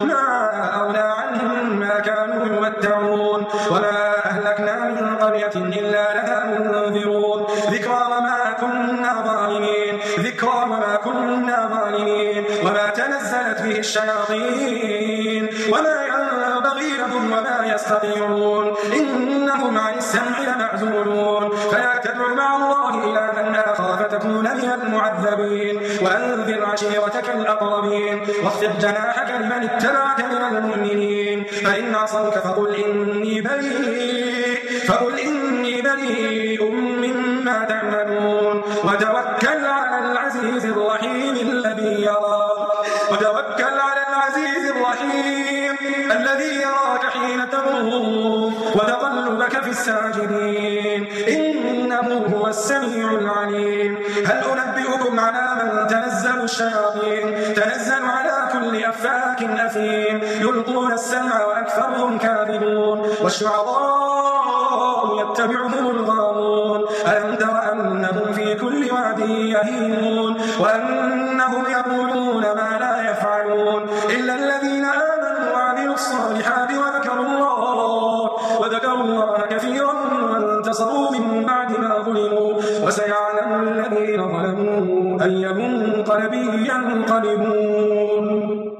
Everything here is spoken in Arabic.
ما أغنى عنهم ما كانوا يمتعون وما أهلكنا من قرية إلا لها منذرون ذكرى وما كنا ظالمين وما تنزلت به الشياطين وما ينبغي لهم وما يستطيعون إنهم عن السمع لمعزولون فلا تدع مع الله إلها آخر فتكون من المعذبين وأنذر عشيرتك الأقربين واخفض جناحك لمن اتبعك من المؤمنين فإن عصوك فقل إني بريء مما تعملون وتوكل على العزيز الرحيم الذي يراك حين تقوم وتقلبك في الساجدين إنه هو السميع العليم هل أنبئكم على من تنزل الشياطين تنزل على كل أفاك أثيم يلقون السمع وأكثرهم كاذبون والشعراء يتبعهم الغاوون ألم تر أنهم في كل واد يهيمون وأنهم يقولون ما لا يفعلون إلا الذين آمنوا وعملوا الصالحات وذكروا الله كثيرا وانتصروا من بعد ما ظلموا وسيعلم الذين ظلموا أي منقلب ينقلبون